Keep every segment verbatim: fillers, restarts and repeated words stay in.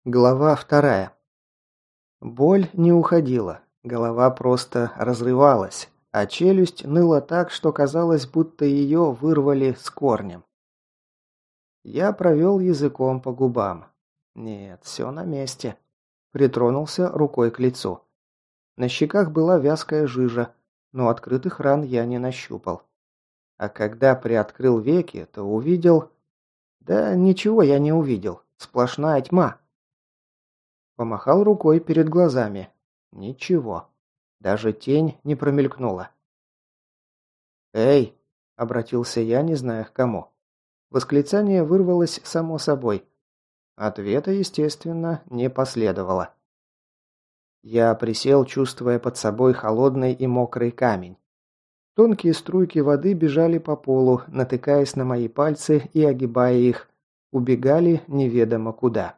Глава вторая. Боль не уходила, голова просто разрывалась, а челюсть ныла так, что казалось, будто ее вырвали с корнем. Я провел языком по губам. Нет, все на месте. Притронулся рукой к лицу. На щеках была вязкая жижа, но открытых ран я не нащупал. А когда приоткрыл веки, то увидел... Да ничего я не увидел, сплошная тьма. Помахал рукой перед глазами. Ничего. Даже тень не промелькнула. «Эй!» – обратился я, не зная к кому. Восклицание вырвалось само собой. Ответа, естественно, не последовало. Я присел, чувствуя под собой холодный и мокрый камень. Тонкие струйки воды бежали по полу, натыкаясь на мои пальцы и огибая их, убегали неведомо куда.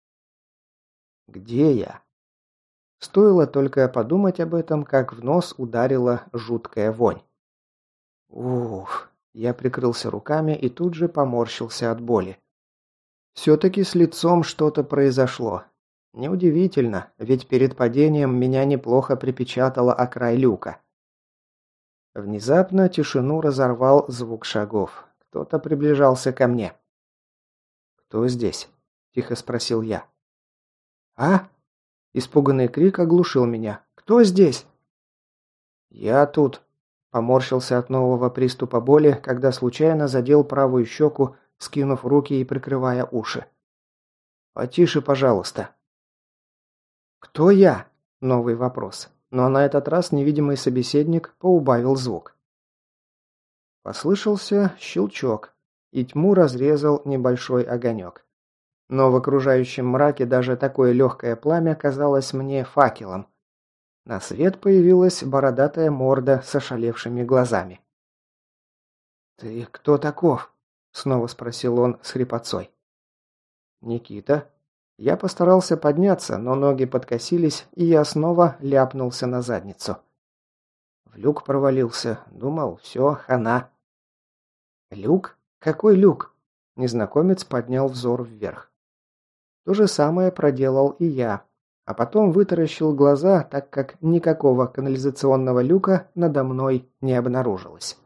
Где я? Стоило только подумать об этом, как в нос ударила жуткая вонь. Уф, я прикрылся руками и тут же поморщился от боли. Все-таки с лицом что-то произошло. Неудивительно, ведь перед падением меня неплохо припечатало о край люка. Внезапно тишину разорвал звук шагов. Кто-то приближался ко мне. «Кто здесь?» – тихо спросил я. «А?» Испуганный крик оглушил меня. «Кто здесь?» «Я тут», – поморщился от нового приступа боли, когда случайно задел правую щеку, скинув руки и прикрывая уши. «Потише, пожалуйста». «Кто я?» – новый вопрос. Но на этот раз невидимый собеседник поубавил звук. Послышался щелчок, и тьму разрезал небольшой огонек. Но в окружающем мраке даже такое легкое пламя казалось мне факелом. На свет появилась бородатая морда с ошалевшими глазами. «Ты кто таков?» – снова спросил он с хрипотцой. «Никита». Я постарался подняться, но ноги подкосились, и я снова ляпнулся на задницу. В люк провалился. Думал, все, хана. «Люк? Какой люк?» Незнакомец поднял взор вверх. То же самое проделал и я, а потом вытаращил глаза, так как никакого канализационного люка надо мной не обнаружилось.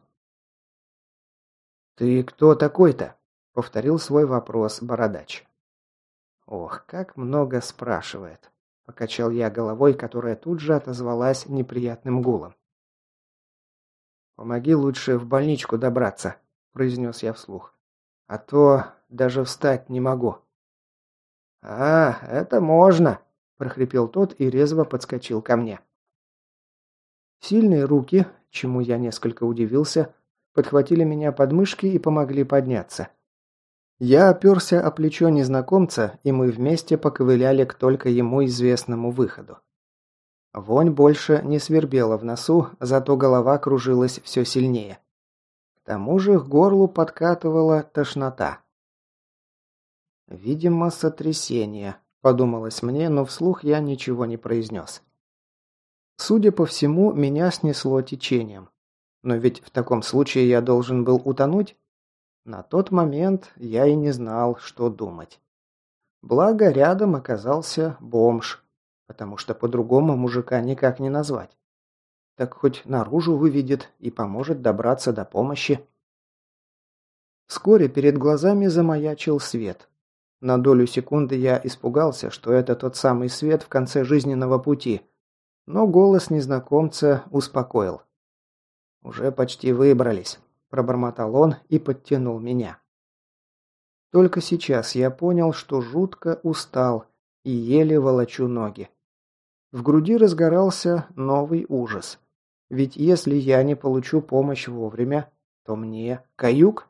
«Ты кто такой-то?» — повторил свой вопрос бородач. «Ох, как много спрашивает», — покачал я головой, которая тут же отозвалась неприятным гулом. «Помоги лучше в больничку добраться», — произнес я вслух. «А то даже встать не могу». «А, это можно», – прохрипел тот и резво подскочил ко мне. Сильные руки, чему я несколько удивился, подхватили меня под мышки и помогли подняться. Я оперся о плечо незнакомца, и мы вместе поковыляли к только ему известному выходу. Вонь больше не свербела в носу, зато голова кружилась все сильнее. К тому же к горлу подкатывала тошнота. «Видимо, сотрясение», – подумалось мне, но вслух я ничего не произнес. Судя по всему, меня снесло течением. Но ведь в таком случае я должен был утонуть. На тот момент я и не знал, что думать. Благо, рядом оказался бомж, потому что по-другому мужика никак не назвать. Так хоть наружу выведет и поможет добраться до помощи. Вскоре перед глазами замаячил свет. На долю секунды я испугался, что это тот самый свет в конце жизненного пути, но голос незнакомца успокоил. «Уже почти выбрались», – пробормотал он и подтянул меня. Только сейчас я понял, что жутко устал и еле волочу ноги. В груди разгорался новый ужас. Ведь если я не получу помощь вовремя, то мне каюк?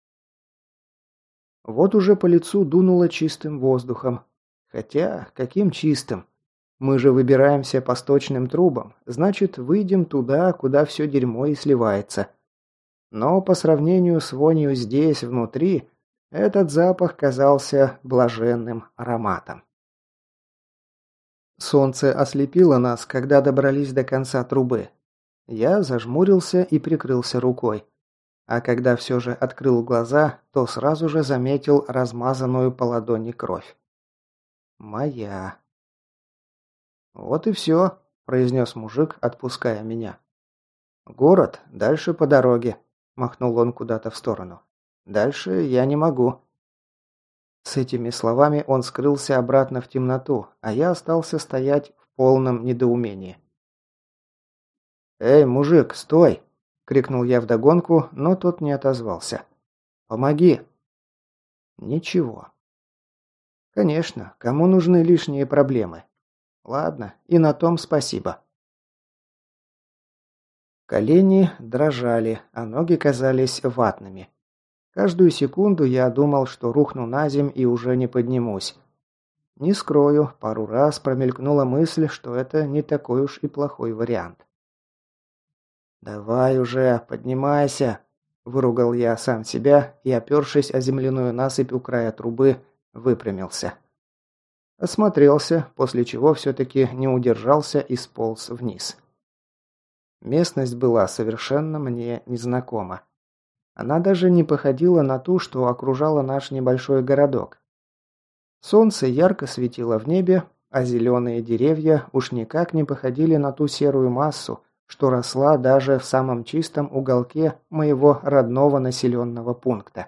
Вот уже по лицу дунуло чистым воздухом. Хотя, каким чистым? Мы же выбираемся по сточным трубам, значит, выйдем туда, куда все дерьмо и сливается. Но по сравнению с вонью здесь, внутри, этот запах казался блаженным ароматом. Солнце ослепило нас, когда добрались до конца трубы. Я зажмурился и прикрылся рукой. А когда все же открыл глаза, то сразу же заметил размазанную по ладони кровь. Моя. Вот и все, произнес мужик, отпуская меня. Город, дальше по дороге, махнул он куда-то в сторону. Дальше я не могу. С этими словами он скрылся обратно в темноту, а я остался стоять в полном недоумении. «Эй, мужик, стой!» – крикнул я вдогонку, но тот не отозвался. «Помоги!» Ничего. Конечно, кому нужны лишние проблемы? Ладно, и на том спасибо. Колени дрожали, а ноги казались ватными. Каждую секунду я думал, что рухну на земь и уже не поднимусь. Не скрою, пару раз промелькнула мысль, что это не такой уж и плохой вариант. «Давай уже, поднимайся!» – выругал я сам себя и, опершись о земляную насыпь у края трубы, выпрямился. Осмотрелся, после чего все-таки не удержался и сполз вниз. Местность была совершенно мне незнакома. Она даже не походила на ту, что окружала наш небольшой городок. Солнце ярко светило в небе, а зеленые деревья уж никак не походили на ту серую массу, что росла даже в самом чистом уголке моего родного населенного пункта.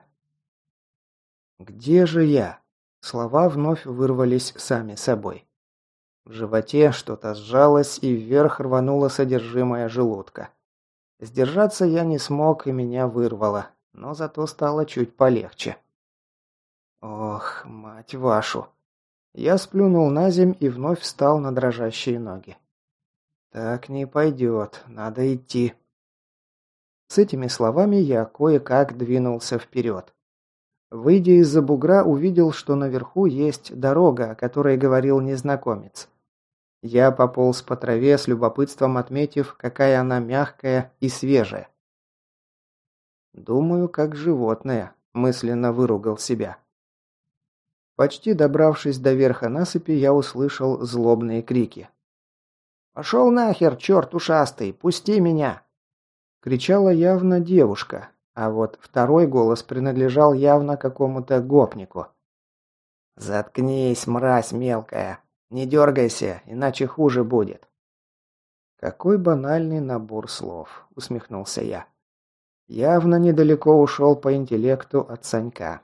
«Где же я?» Слова вновь вырвались сами собой. В животе что-то сжалось и вверх рвануло содержимое желудка. Сдержаться я не смог и меня вырвало, но зато стало чуть полегче. Ох, мать вашу. Я сплюнул на земь и вновь встал на дрожащие ноги. Так не пойдет, надо идти. С этими словами я кое-как двинулся вперед. Выйдя из-за бугра, увидел, что наверху есть дорога, о которой говорил незнакомец. Я пополз по траве, с любопытством отметив, какая она мягкая и свежая. «Думаю, как животное», – мысленно выругал себя. Почти добравшись до верха насыпи, я услышал злобные крики. «Пошел нахер, черт ушастый, пусти меня!» Кричала явно девушка, а вот второй голос принадлежал явно какому-то гопнику. «Заткнись, мразь мелкая! Не дергайся, иначе хуже будет!» «Какой банальный набор слов!» – усмехнулся я. Явно недалеко ушел по интеллекту от Санька.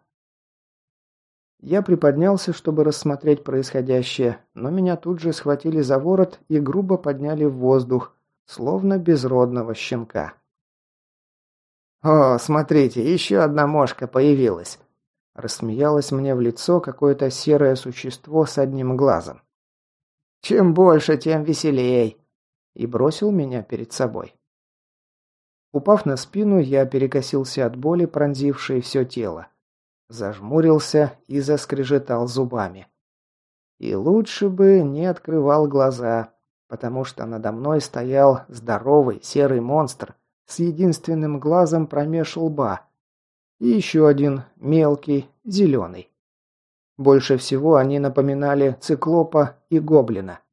Я приподнялся, чтобы рассмотреть происходящее, но меня тут же схватили за ворот и грубо подняли в воздух, словно безродного щенка. «О, смотрите, еще одна мошка появилась!» Рассмеялось мне в лицо какое-то серое существо с одним глазом. «Чем больше, тем веселей!» И бросил меня перед собой. Упав на спину, я перекосился от боли, пронзившей все тело. Зажмурился и заскрежетал зубами. И лучше бы не открывал глаза, потому что надо мной стоял здоровый серый монстр с единственным глазом промеж лба. И еще один, мелкий, зеленый. Больше всего они напоминали циклопа и гоблина.